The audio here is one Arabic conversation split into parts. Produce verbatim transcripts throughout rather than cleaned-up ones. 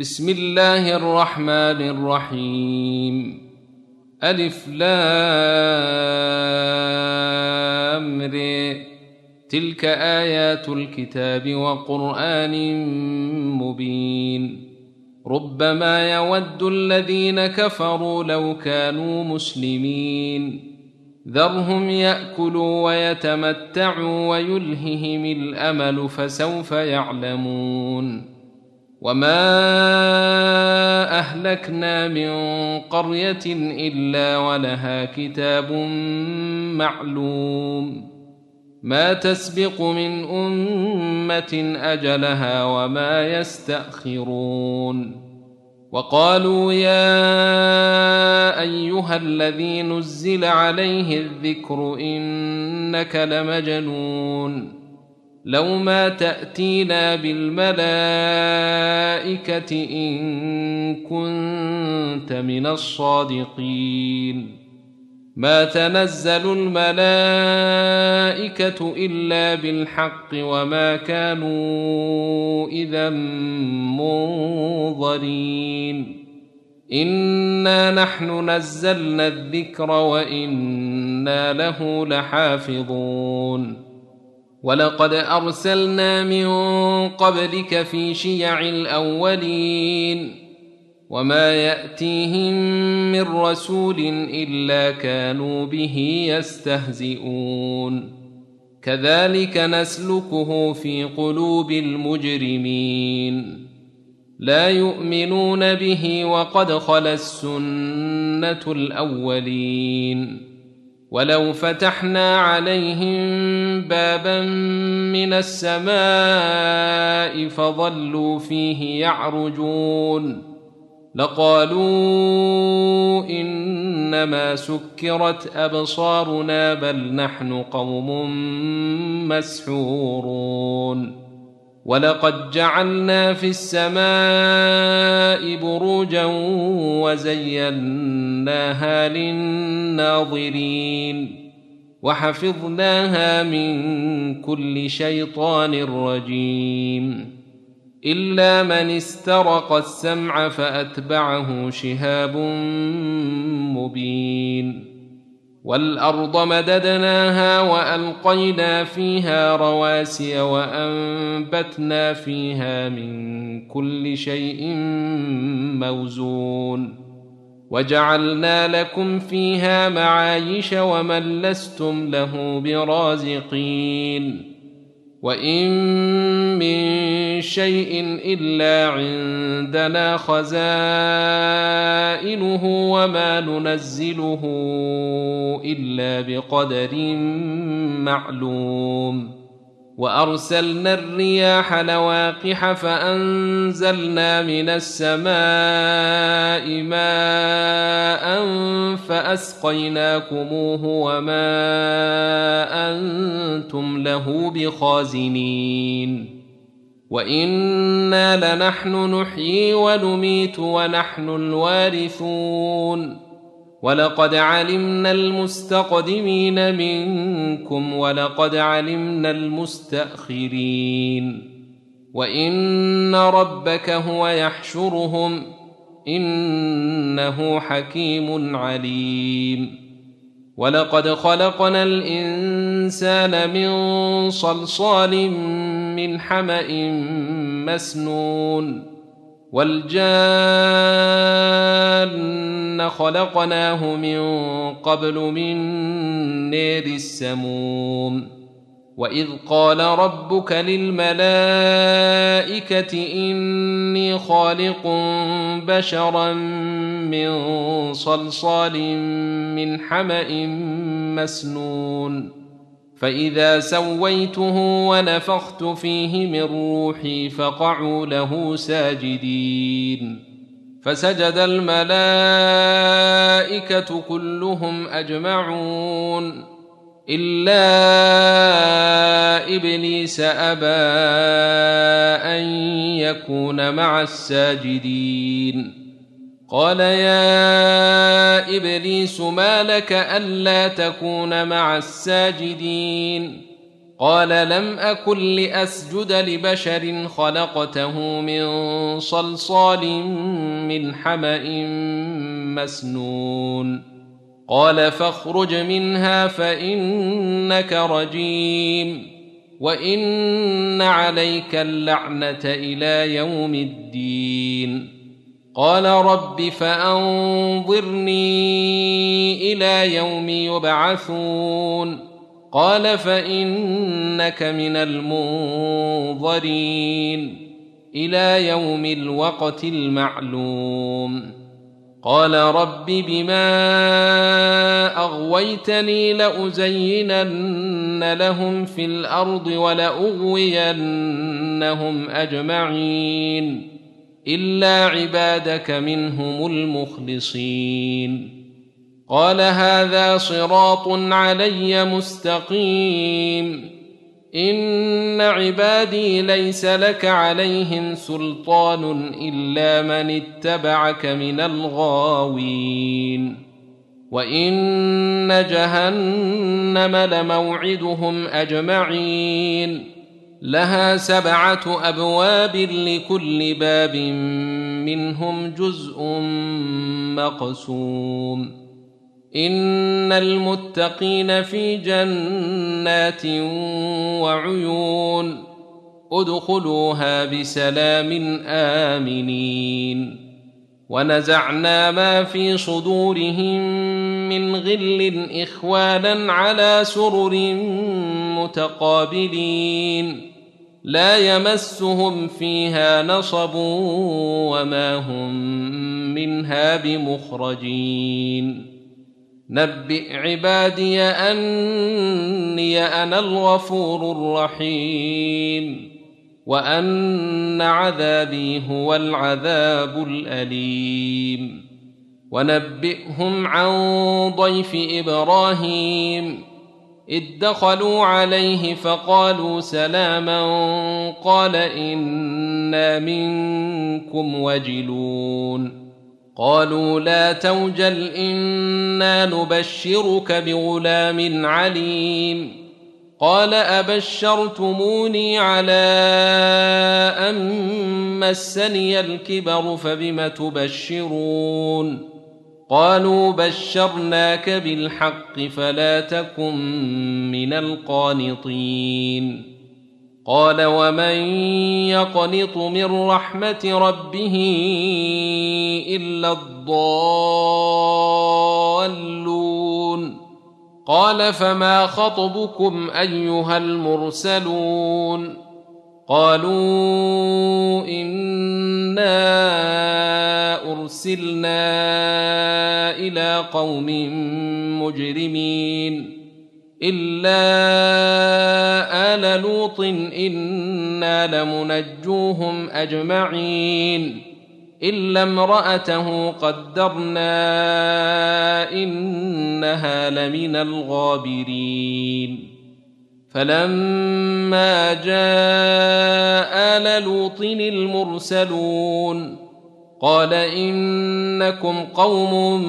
بسم الله الرحمن الرحيم. ألف لام ر. تلك آيات الكتاب وقرآن مبين. ربما يود الذين كفروا لو كانوا مسلمين. ذرهم يأكلوا ويتمتعوا ويلههم الأمل فسوف يعلمون. وما أهلكنا من قرية إلا ولها كتاب معلوم ما تسبق من أمة أجلها وما يستأخرون. وقالوا يا أيها الذي نزل عليه الذكر إنك لمجنون لو ما تأتينا بالملائكة إن كنت من الصادقين. ما تنزل الملائكة إلا بالحق وما كانوا إذا منظرين. إنا نحن نزلنا الذكر وإنا له لحافظون. ولقد أرسلنا من قبلك في شيع الأولين وما يأتيهم من رسول إلا كانوا به يستهزئون. كذلك نسلكه في قلوب المجرمين. لا يؤمنون به وقد خلت سنة الأولين. ولو فتحنا عليهم بابا من السماء فظلوا فيه يعرجون لقالوا إنما سكرت أبصارنا بل نحن قوم مسحورون. ولقد جعلنا في السماء بروجا وزيناها للناظرين وحفظناها من كل شيطان رجيم إلا من استرق السمع فأتبعه شهاب مبين. والأرض مددناها وألقينا فيها رواسي وأنبتنا فيها من كل شيء موزون وجعلنا لكم فيها معايش ومن لستم له برازقين. وإن من شيء إلا عندنا خزائنه وما ننزله إلا بقدر معلوم. وأرسلنا الرياح لواقح فأنزلنا من السماء ماء فأسقيناكموه وما أنتم له بخازنين. وإنا لنحن نحيي ونميت ونحن الوارثون. ولقد علمنا المستقدمين منكم ولقد علمنا المستأخرين. وإن ربك هو يحشرهم إنه حكيم عليم. ولقد خلقنا الإنسان من صلصال من حمأ مسنون والجان خلقناه من قبل من نار السموم. وإذ قال ربك للملائكة إني خالق بشرا من صلصال من حمأ مسنون فإذا سويته ونفخت فيه من روحي فقعوا له ساجدين. فسجد الملائكة كلهم أجمعون إلا إبليس أبى أن يكون مع الساجدين. قال يا إبليس ما لك ألا تكون مع الساجدين؟ قال لم أكن لأسجد لبشر خلقته من صلصال من حمأ مسنون قال فاخرج منها فإنك رجيم وإن عليك اللعنة إلى يوم الدين قال رب فأنظرني إلى يوم يبعثون قال فإنك من المنظرين إلى يوم الوقت المعلوم قال رب بما أغويتني لأزينن لهم في الأرض ولأغوينهم أجمعين إلا عبادك منهم المخلصين قال هذا صراط علي مستقيم إن عبادي ليس لك عليهم سلطان إلا من اتبعك من الغاوين وإن جهنم لموعدهم أجمعين لها سبعة أبواب لكل باب منهم جزء مقسوم إن المتقين في جنات وعيون ادخلوها بسلام آمنين ونزعنا ما في صدورهم من غل إخوانا على سرر متقابلين لا يمسهم فيها نصب وما هم منها بمخرجين نبئ عبادي أني أنا الغفور الرحيم وأن عذابي هو العذاب الأليم ونبئهم عن ضيف إبراهيم إذ دخلوا عليه فقالوا سلاما قال إنا منكم وجلون قالوا لا توجل إنا نبشرك بغلام عليم قال أبشرتموني على أن مسني الكبر فبم تبشرون قالوا بشرناك بالحق فلا تكن من القانطين قال ومن يقنط من رحمة ربه إلا الضالون قال فما خطبكم أيها المرسلون قالوا إنا أرسلنا إلى قوم مجرمين إلا آل لوط إنا لمنجوهم أجمعين إلا امرأته قدرنا إنها لمن الغابرين فلما جاء آل لوط المرسلون قال إنكم قوم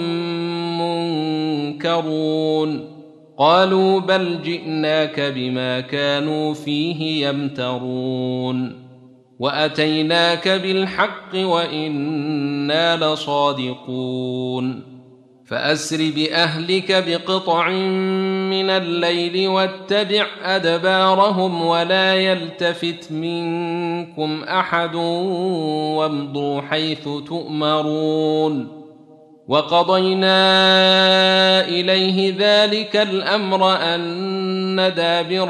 منكرون قالوا بل جئناك بما كانوا فيه يمترون وأتيناك بالحق وإنا لصادقون فأسر بأهلك بقطع من الليل واتبع أدبارهم ولا يلتفت منكم أحد وامضوا حيث تؤمرون وقضينا إليه ذلك الأمر أن دابر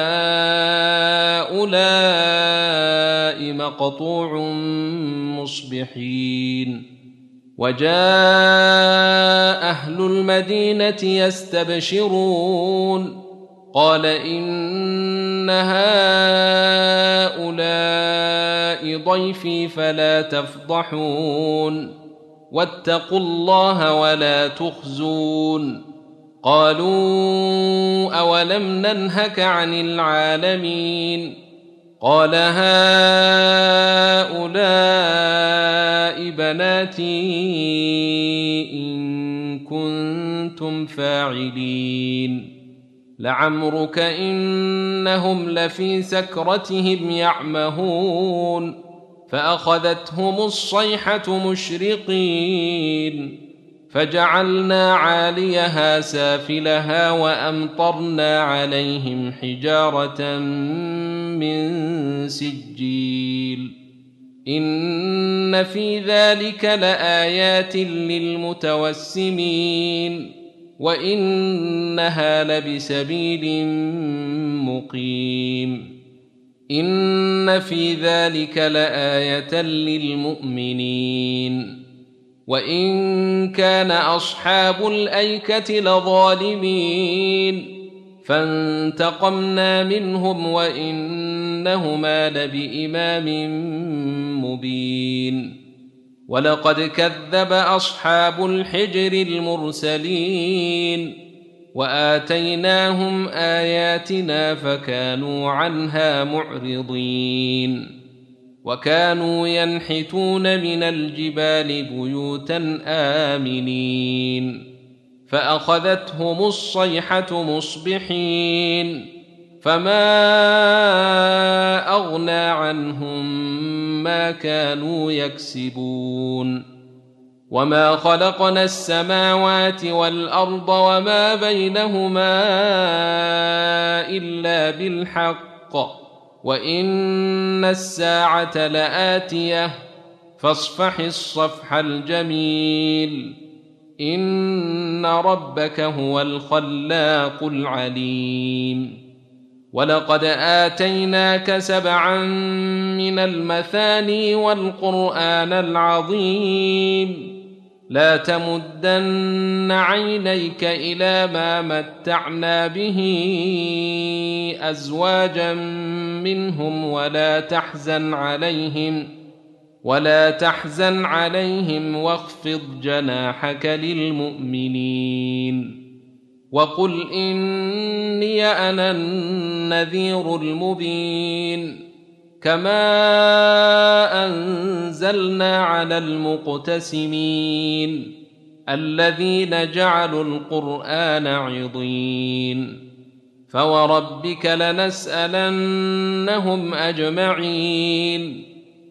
هؤلاء مقطوع مصبحين وجاء أهل المدينة يستبشرون قال إن هؤلاء ضيفي فلا تفضحون واتقوا الله ولا تخزون قالوا أولم ننهك عن العالمين قال هؤلاء بناتي إن كنتم فاعلين لعمرك إنهم لفي سكرتهم يعمهون فأخذتهم الصيحة مشرقين فجعلنا عاليها سافلها وأمطرنا عليهم حجارة من سجيل إن في ذلك لآيات للمتوسمين وإنها لبسبيل مقيم إن في ذلك لآية للمؤمنين وإن كان أصحاب الأيكة لظالمين فانتقمنا منهم وإنهما لبإمام مبين ولقد كذب أصحاب الحجر المرسلين وآتيناهم آياتنا فكانوا عنها معرضين وكانوا ينحتون من الجبال بيوتا آمنين فأخذتهم الصيحة مصبحين فما أغنى عنهم ما كانوا يكسبون وما خلقنا السماوات والأرض وما بينهما إلا بالحق وإن الساعة لآتية فاصفح الصفح الجميل إن ربك هو الخلاق العليم ولقد آتيناك سبعا من المثاني والقرآن العظيم لا تمدن عينيك إلى ما متعنا به أزواجا منهم ولا تحزن عليهم ولا تحزن عليهم واخفض جناحك للمؤمنين وقل إني أنا النذير المبين كما أنزلنا على المقتسمين الذين جعلوا القرآن عضين فوربك لنسألنهم أجمعين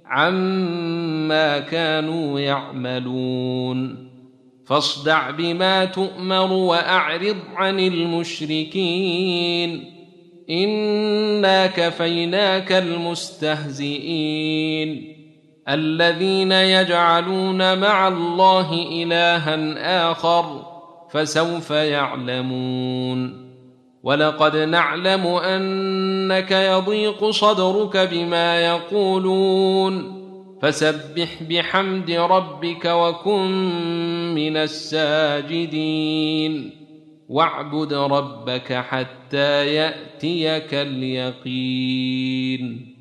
عما كانوا يعملون فاصدع بما تؤمر وأعرض عن المشركين إنا كفيناك المستهزئين الذين يجعلون مع الله إلها آخر فسوف يعلمون ولقد نعلم أنك يضيق صدرك بما يقولون فسبح بحمد ربك وكن من الساجدين واعبد ربك حتى يأتيك اليقين